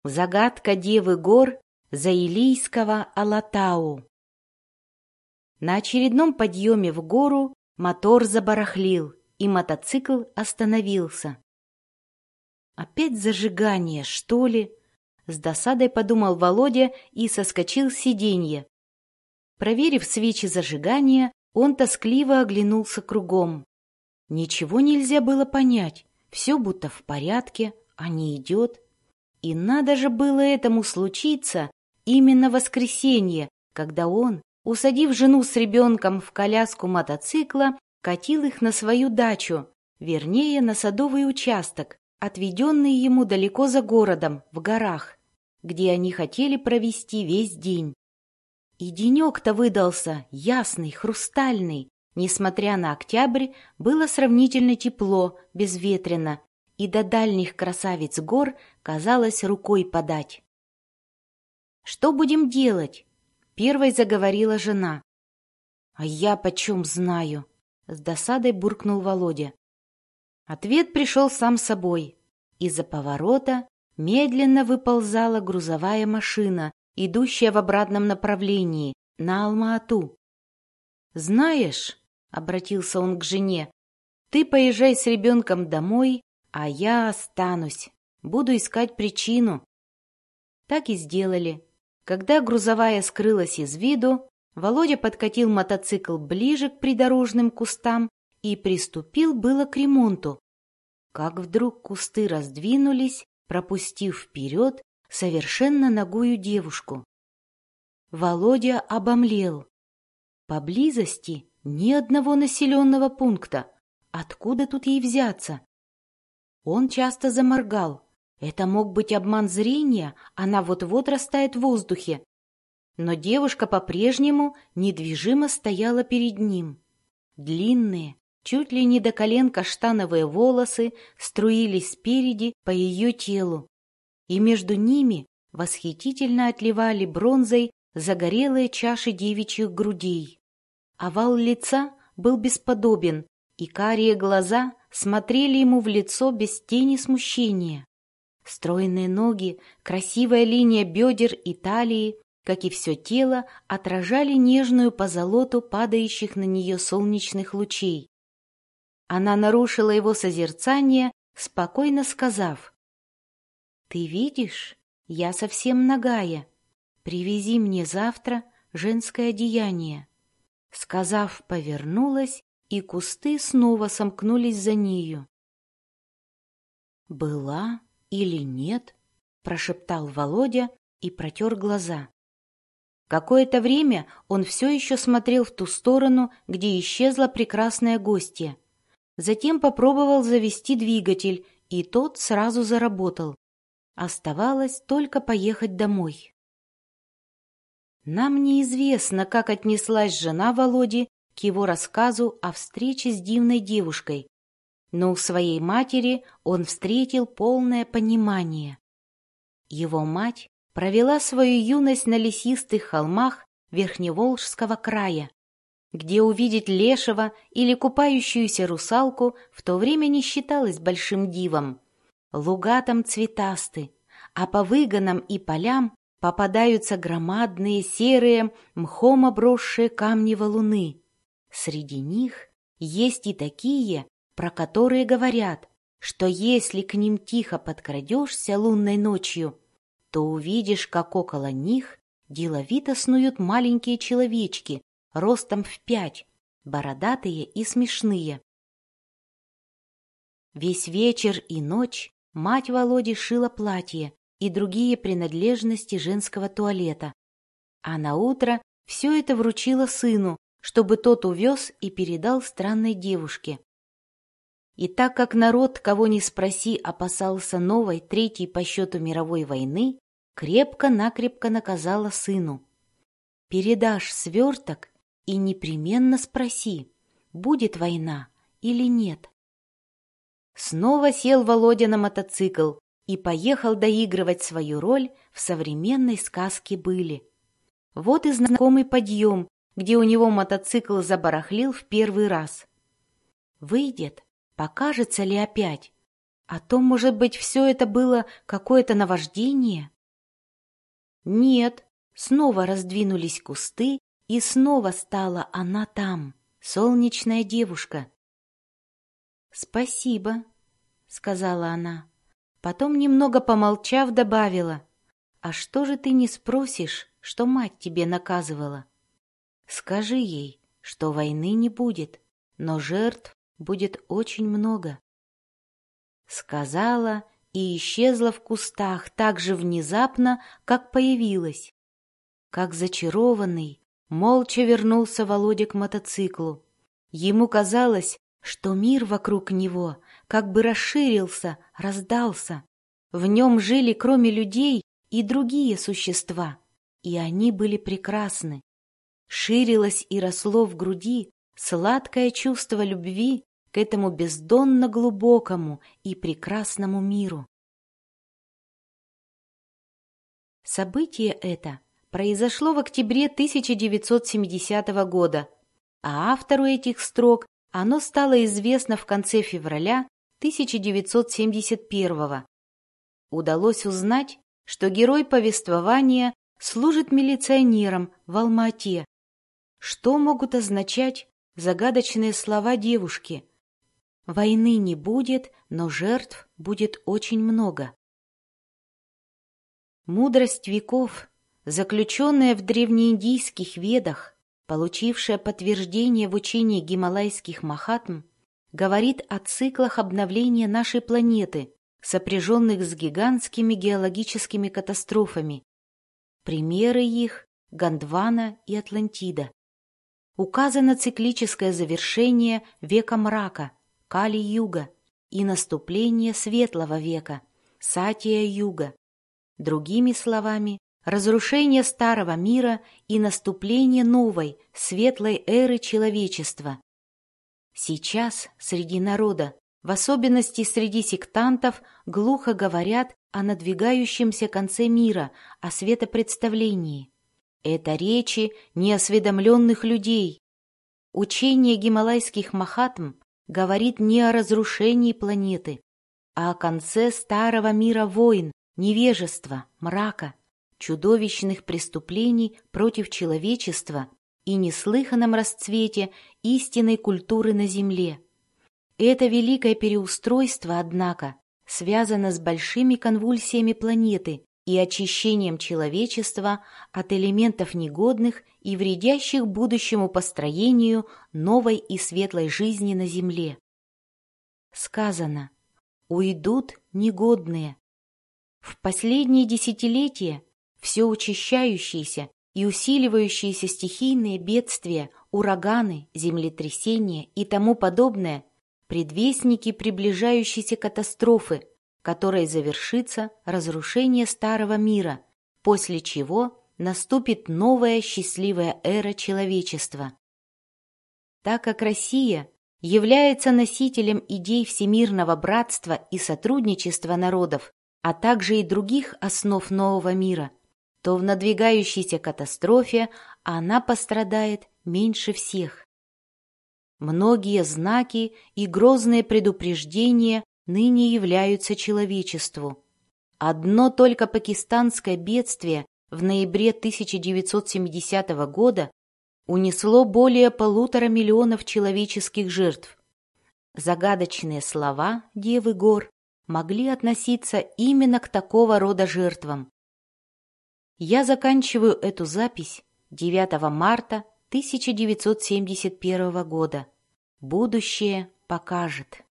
Загадка Девы гор Заилийского Алатау. На очередном подъеме в гору мотор забарахлил, и мотоцикл остановился. «Опять зажигание, что ли?» — с досадой подумал Володя и соскочил с сиденья. Проверив свечи зажигания, он тоскливо оглянулся кругом. Ничего нельзя было понять, все будто в порядке, а не идет. И надо же было этому случиться именно в воскресенье, когда он, усадив жену с ребенком в коляску мотоцикла, катил их на свою дачу, вернее, на садовый участок, отведенный ему далеко за городом, в горах, где они хотели провести весь день. И денек-то выдался ясный, хрустальный. Несмотря на октябрь, было сравнительно тепло, безветренно, и до дальних красавиц гор казалось рукой подать. «Что будем делать?» — первой заговорила жена. «А я почем знаю?» — с досадой буркнул Володя. Ответ пришел сам собой. Из-за поворота медленно выползала грузовая машина, идущая в обратном направлении, на Алма-Ату. «Знаешь», — обратился он к жене, — «ты поезжай с ребенком домой, а я останусь, буду искать причину». Так и сделали. Когда грузовая скрылась из виду, Володя подкатил мотоцикл ближе к придорожным кустам и приступил было к ремонту. Как вдруг кусты раздвинулись, пропустив вперед совершенно нагую девушку. Володя обомлел. Поблизости ни одного населенного пункта. Откуда тут ей взяться? Он часто заморгал. Это мог быть обман зрения, она вот-вот растает в воздухе. Но девушка по-прежнему недвижимо стояла перед ним. Длинные, чуть ли не до колен каштановые волосы струились спереди по ее телу, и между ними восхитительно отливали бронзой загорелые чаши девичьих грудей. Овал лица был бесподобен, и карие глаза смотрели ему в лицо без тени смущения. Стройные ноги, красивая линия бедер и талии, как и все тело, отражали нежную позолоту падающих на нее солнечных лучей. Она нарушила его созерцание, спокойно сказав: «Ты видишь, я совсем нагая. Привези мне завтра женское одеяние». Сказав, повернулась, и кусты снова сомкнулись за нею. «Была или нет?» — прошептал Володя и протер глаза. Какое-то время он все еще смотрел в ту сторону, где исчезла прекрасная гостья. Затем попробовал завести двигатель, и тот сразу заработал. Оставалось только поехать домой. Нам неизвестно, как отнеслась жена Володи к его рассказу о встрече с дивной девушкой, но у своей матери он встретил полное понимание. Его мать провела свою юность на лесистых холмах Верхневолжского края, где увидеть лешего или купающуюся русалку в то время не считалось большим дивом. Луга там цветасты, а по выгонам и полям попадаются громадные серые, мхом обросшие камни валуны. Среди них есть и такие, про которые говорят, что если к ним тихо подкрадешься лунной ночью, то увидишь, как около них деловито снуют маленькие человечки, ростом в 5, бородатые и смешные. Весь вечер и ночь мать Володи шила платье и другие принадлежности женского туалета, а наутро все это вручила сыну, чтобы тот увез и передал странной девушке. И так как народ, кого ни спроси, опасался новой, третьей по счету мировой войны, крепко-накрепко наказала сыну: «Передашь сверток и непременно спроси, будет война или нет». Снова сел Володя на мотоцикл и поехал доигрывать свою роль в современной сказке были. Вот и знакомый подъем, где у него мотоцикл забарахлил в первый раз. Выйдет, покажется ли опять? А то, может быть, все это было какое-то наваждение? Нет, снова раздвинулись кусты, и снова стала она там, солнечная девушка. «Спасибо», — сказала она. Потом, немного помолчав, добавила: «А что же ты не спросишь, что мать тебе наказывала? Скажи ей, что войны не будет, но жертв будет очень много». Сказала и исчезла в кустах так же внезапно, как появилась. Как зачарованный, молча вернулся Володя к мотоциклу. Ему казалось, что мир вокруг него как бы расширился, раздался. В нем жили, кроме людей, и другие существа, и они были прекрасны. Ширилось и росло в груди сладкое чувство любви к этому бездонно глубокому и прекрасному миру. Событие это произошло в октябре 1970 года, а автору этих строк оно стало известно в конце февраля 1971. Удалось узнать, что герой повествования служит милиционером в Алма-Ате. Что могут означать загадочные слова девушки? «Войны не будет, но жертв будет очень много». Мудрость веков, заключенная в древнеиндийских ведах, получившая подтверждение в учении гималайских махатм, говорит о циклах обновления нашей планеты, сопряженных с гигантскими геологическими катастрофами. Примеры их — Гондвана и Атлантида. Указано циклическое завершение века мрака, Кали-юга, и наступление светлого века, Сатия-юга. Другими словами, разрушение старого мира и наступление новой, светлой эры человечества. Сейчас среди народа, в особенности среди сектантов, глухо говорят о надвигающемся конце мира, о светопредставлении. Это речи неосведомленных людей. Учение гималайских махатм говорит не о разрушении планеты, а о конце старого мира войн, невежества, мрака, чудовищных преступлений против человечества и неслыханном расцвете истинной культуры на Земле. Это великое переустройство, однако, связано с большими конвульсиями планеты и очищением человечества от элементов негодных и вредящих будущему построению новой и светлой жизни на Земле. Сказано: «Уйдут негодные». В последние десятилетия все учащающиеся и усиливающиеся стихийные бедствия, ураганы, землетрясения и тому подобное – предвестники приближающейся катастрофы, которой завершится разрушение старого мира, после чего наступит новая счастливая эра человечества. Так как Россия является носителем идей всемирного братства и сотрудничества народов, а также и других основ нового мира, то в надвигающейся катастрофе она пострадает меньше всех. Многие знаки и грозные предупреждения ныне являются человечеству. Одно только пакистанское бедствие в ноябре 1970 года унесло более 1,5 миллиона человеческих жертв. Загадочные слова Девы гор могли относиться именно к такого рода жертвам. Я заканчиваю эту запись 9 марта 1971 года. Будущее покажет.